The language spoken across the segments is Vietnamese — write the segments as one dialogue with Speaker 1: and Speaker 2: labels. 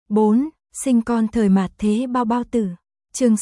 Speaker 1: 4. Sinh con thời mạt thế bao bao tử. Chương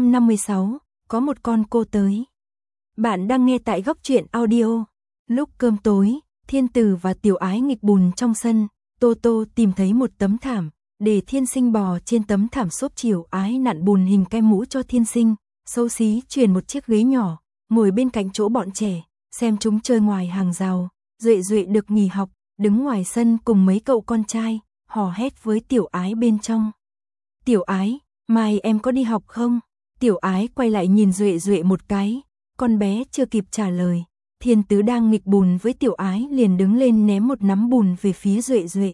Speaker 1: 656, có một con cô tới. Bạn đang nghe tại Góc Truyện Audio. Lúc cơm tối, Thiên Tử và Tiểu Ái nghịch bùn trong sân, Tô Tô tìm thấy một tấm thảm, để Thiên Sinh bò trên tấm thảm xốp Tiểu Ái nặn bùn hình cái mũ cho Thiên Sinh, xấu xí chuyển một chiếc ghế nhỏ, ngồi bên cạnh chỗ bọn trẻ, xem chúng chơi ngoài hàng rào. Duệ Duệ được nghỉ học, đứng ngoài sân cùng mấy cậu con trai, hò hét với Tiểu Ái bên trong. Tiểu Ái, mai em có đi học không? Tiểu Ái quay lại nhìn Duệ Duệ một cái, con bé chưa kịp trả lời. Thiên Tứ đang nghịch bùn với Tiểu Ái liền đứng lên ném một nắm bùn về phía Duệ Duệ.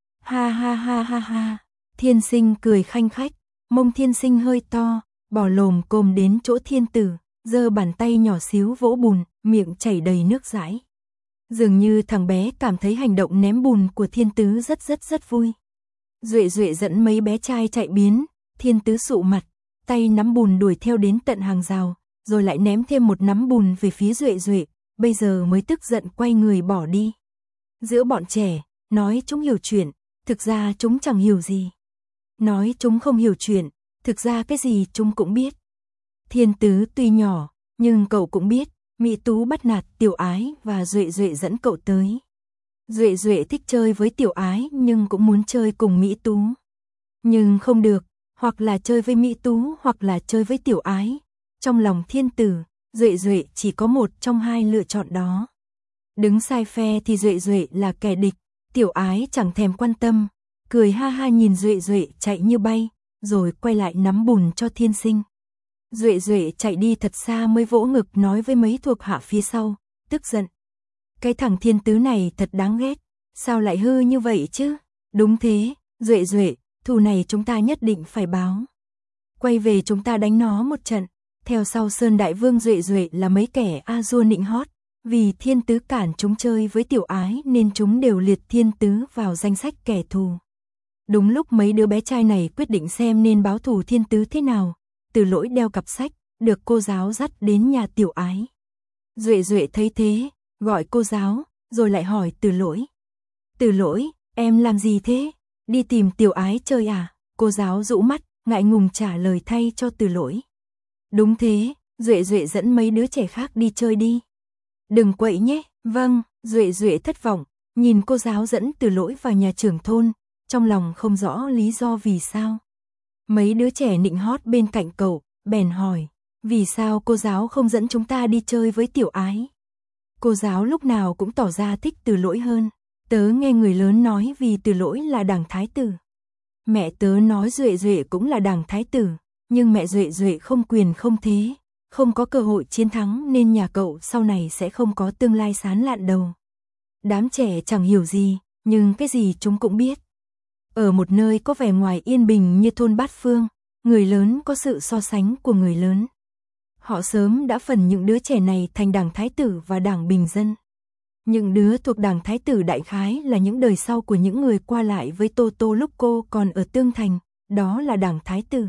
Speaker 1: Ha ha ha ha ha, Thiên Sinh cười khanh khách, mông Thiên Sinh hơi to, bò lồm cồm đến chỗ Thiên Tử, giơ bàn tay nhỏ xíu vỗ bùn, miệng chảy đầy nước dãi. Dường như thằng bé cảm thấy hành động ném bùn của Thiên Tứ rất vui. Duệ Duệ dẫn mấy bé trai chạy biến, Thiên Tứ sụ mặt, tay nắm bùn đuổi theo đến tận hàng rào, rồi lại ném thêm một nắm bùn về phía Duệ Duệ, bây giờ mới tức giận quay người bỏ đi. Giữa bọn trẻ, nói chúng hiểu chuyện, thực ra chúng chẳng hiểu gì. Nói chúng không hiểu chuyện, thực ra cái gì chúng cũng biết. Thiên Tứ tuy nhỏ, nhưng cậu cũng biết, Mỹ Tú bắt nạt Tiểu Ái và Duệ Duệ dẫn cậu tới. Duệ Duệ thích chơi với Tiểu Ái nhưng cũng muốn chơi cùng Mỹ Tú. Nhưng không được, hoặc là chơi với Mỹ Tú hoặc là chơi với Tiểu Ái. Trong lòng Thiên Tử, Duệ Duệ chỉ có một trong hai lựa chọn đó. Đứng sai phe thì Duệ Duệ là kẻ địch, Tiểu Ái chẳng thèm quan tâm, cười ha ha nhìn Duệ Duệ chạy như bay, rồi quay lại nắm bùn cho Thiên Sinh. Duệ Duệ chạy đi thật xa mới vỗ ngực nói với mấy thuộc hạ phía sau, tức giận. Cái thằng Thiên Tứ này thật đáng ghét, sao lại hư như vậy chứ? Đúng thế, Duệ Duệ, thù này chúng ta nhất định phải báo. Quay về chúng ta đánh nó một trận. Theo sau Sơn Đại Vương Duệ Duệ là mấy kẻ a dua nịnh hót, vì Thiên Tứ cản chúng chơi với Tiểu Ái nên chúng đều liệt Thiên Tứ vào danh sách kẻ thù. Đúng lúc mấy đứa bé trai này quyết định xem nên báo thù Thiên Tứ thế nào, Từ Lỗi đeo cặp sách, được cô giáo dắt đến nhà Tiểu Ái. Duệ Duệ thấy thế, gọi cô giáo, rồi lại hỏi Từ Lỗi. Từ Lỗi, em làm gì thế? Đi tìm Tiểu Ái chơi à? Cô giáo rũ mắt, ngại ngùng trả lời thay cho Từ Lỗi. Đúng thế, Duệ Duệ dẫn mấy đứa trẻ khác đi chơi đi. Đừng quậy nhé. Vâng, Duệ Duệ thất vọng, nhìn cô giáo dẫn Từ Lỗi vào nhà trưởng thôn, trong lòng không rõ lý do vì sao. Mấy đứa trẻ nịnh hót bên cạnh cậu, bèn hỏi, vì sao cô giáo không dẫn chúng ta đi chơi với Tiểu Ái? Cô giáo lúc nào cũng tỏ ra thích Từ Lỗi hơn. Tớ nghe người lớn nói vì Từ Lỗi là đảng thái tử. Mẹ tớ nói Duệ Duệ cũng là đảng thái tử, nhưng mẹ Duệ Duệ không quyền không thế, không có cơ hội chiến thắng nên nhà cậu sau này sẽ không có tương lai sáng lạn đâu. Đám trẻ chẳng hiểu gì, nhưng cái gì chúng cũng biết. Ở một nơi có vẻ ngoài yên bình như thôn Bát Phương, người lớn có sự so sánh của người lớn. Họ sớm đã phần những đứa trẻ này thành đảng thái tử và đảng bình dân. Những đứa thuộc đảng thái tử đại khái là những đời sau của những người qua lại với Tô Tô lúc cô còn ở Tương Thành, đó là đảng thái tử.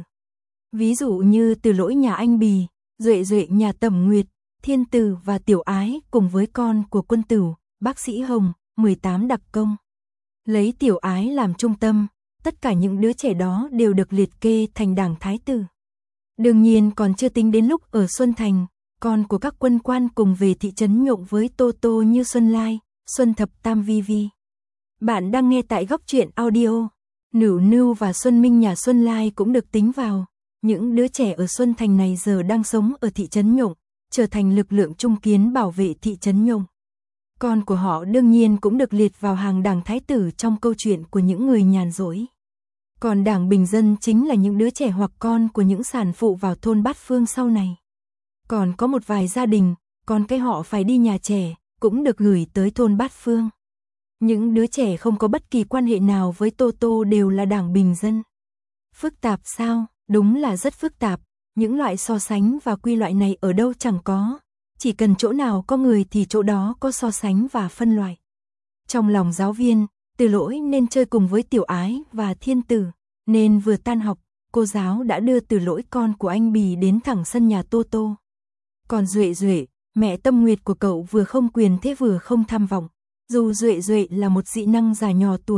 Speaker 1: Ví dụ như Từ Lỗi nhà anh Bì, Duệ Duệ nhà Tẩm Nguyệt, Thiên Tử và Tiểu Ái cùng với con của quân tử, bác sĩ Hồng, 18 đặc công. Lấy Tiểu Ái làm trung tâm, tất cả những đứa trẻ đó đều được liệt kê thành đảng thái tử. Đương nhiên còn chưa tính đến lúc ở Xuân Thành, con của các quân quan cùng về thị trấn nhộn với Tô Tô như Xuân Lai, Xuân Thập Tam Vi Vi. Bạn đang nghe tại Góc Truyện Audio. Nửu Nưu và Xuân Minh nhà Xuân Lai cũng được tính vào. Những đứa trẻ ở Xuân Thành này giờ đang sống ở thị trấn Nhộng, trở thành lực lượng trung kiến bảo vệ thị trấn Nhộng. Con của họ đương nhiên cũng được liệt vào hàng đảng thái tử trong câu chuyện của những người nhàn rỗi. Còn đảng bình dân chính là những đứa trẻ hoặc con của những sản phụ vào thôn Bát Phương sau này. Còn có một vài gia đình, con cái họ phải đi nhà trẻ, cũng được gửi tới thôn Bát Phương. Những đứa trẻ không có bất kỳ quan hệ nào với Tô Tô đều là đảng bình dân. Phức tạp sao? Đúng là rất phức tạp, những loại so sánh và quy loại này ở đâu chẳng có, chỉ cần chỗ nào có người thì chỗ đó có so sánh và phân loại. Trong lòng giáo viên, Từ Lỗi nên chơi cùng với Tiểu Ái và Thiên Tử, nên vừa tan học, cô giáo đã đưa Từ Lỗi con của anh Bì đến thẳng sân nhà Tô Tô. Còn Duệ Duệ, mẹ Tâm Nguyệt của cậu vừa không quyền thế vừa không tham vọng, dù Duệ Duệ là một dị năng già nhỏ tuổi,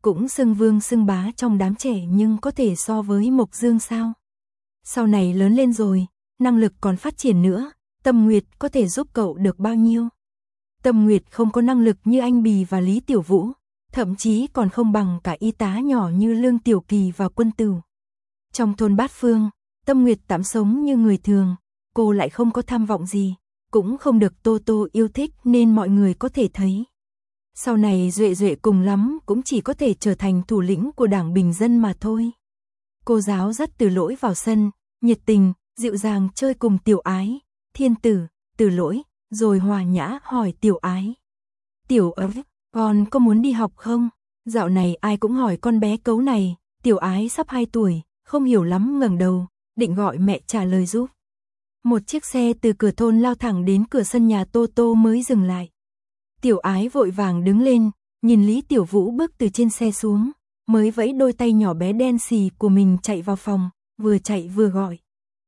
Speaker 1: cũng xưng vương xưng bá trong đám trẻ nhưng có thể so với Mộc Dương sao? Sau này lớn lên rồi, năng lực còn phát triển nữa, Tâm Nguyệt có thể giúp cậu được bao nhiêu? Tâm Nguyệt không có năng lực như anh Bì và Lý Tiểu Vũ, thậm chí còn không bằng cả y tá nhỏ như Lương Tiểu Kỳ và Quân Tửu. Trong thôn Bát Phương, Tâm Nguyệt tạm sống như người thường, cô lại không có tham vọng gì, cũng không được Tô Tô yêu thích nên mọi người có thể thấy. Sau này Duệ Duệ cùng lắm cũng chỉ có thể trở thành thủ lĩnh của Đảng Bình Dân mà thôi. Cô giáo dắt Từ Lỗi vào sân, nhiệt tình, dịu dàng chơi cùng Tiểu Ái, Thiên Tử, Từ Lỗi, rồi hòa nhã hỏi Tiểu Ái. Tiểu ấm, con có muốn đi học không? Dạo này ai cũng hỏi con bé cấu này, Tiểu Ái sắp 2 tuổi, không hiểu lắm ngẩng đầu, định gọi mẹ trả lời giúp. Một chiếc xe từ cửa thôn lao thẳng đến cửa sân nhà Tô Tô mới dừng lại. Tiểu Ái vội vàng đứng lên, nhìn Lý Tiểu Vũ bước từ trên xe xuống, mới vẫy đôi tay nhỏ bé đen xì của mình chạy vào phòng, vừa chạy vừa gọi.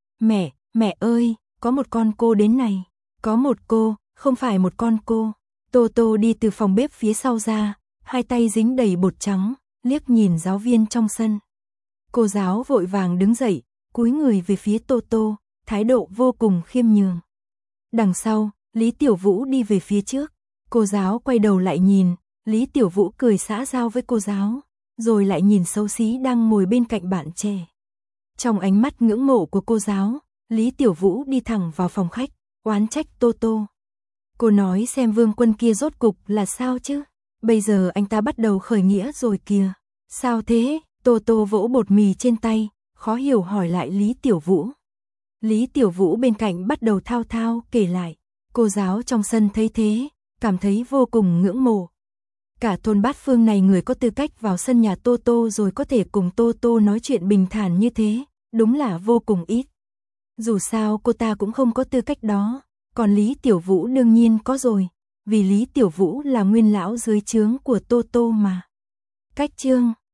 Speaker 1: Mẹ ơi, có một con cô đến này. Có một cô, không phải một con cô. Tô Tô đi từ phòng bếp phía sau ra, hai tay dính đầy bột trắng, liếc nhìn giáo viên trong sân. Cô giáo vội vàng đứng dậy, cúi người về phía Tô Tô, thái độ vô cùng khiêm nhường. Đằng sau, Lý Tiểu Vũ đi về phía trước. Cô giáo quay đầu lại nhìn, Lý Tiểu Vũ cười xã giao với cô giáo, rồi lại nhìn xấu xí đang ngồi bên cạnh bạn trẻ. Trong ánh mắt ngưỡng mộ của cô giáo, Lý Tiểu Vũ đi thẳng vào phòng khách, oán trách Tô Tô. Cô nói xem Vương Quân kia rốt cục là sao chứ? Bây giờ anh ta bắt đầu khởi nghĩa rồi kìa. Sao thế? Tô Tô vỗ bột mì trên tay, khó hiểu hỏi lại Lý Tiểu Vũ. Lý Tiểu Vũ bên cạnh bắt đầu thao thao kể lại. Cô giáo trong sân thấy thế, cảm thấy vô cùng ngưỡng mộ. Cả thôn Bát Phương này người có tư cách vào sân nhà Tô Tô rồi có thể cùng Tô Tô nói chuyện bình thản như thế, đúng là vô cùng ít. Dù sao cô ta cũng không có tư cách đó, còn Lý Tiểu Vũ đương nhiên có rồi, vì Lý Tiểu Vũ là nguyên lão dưới trướng của Tô Tô mà. Cách chương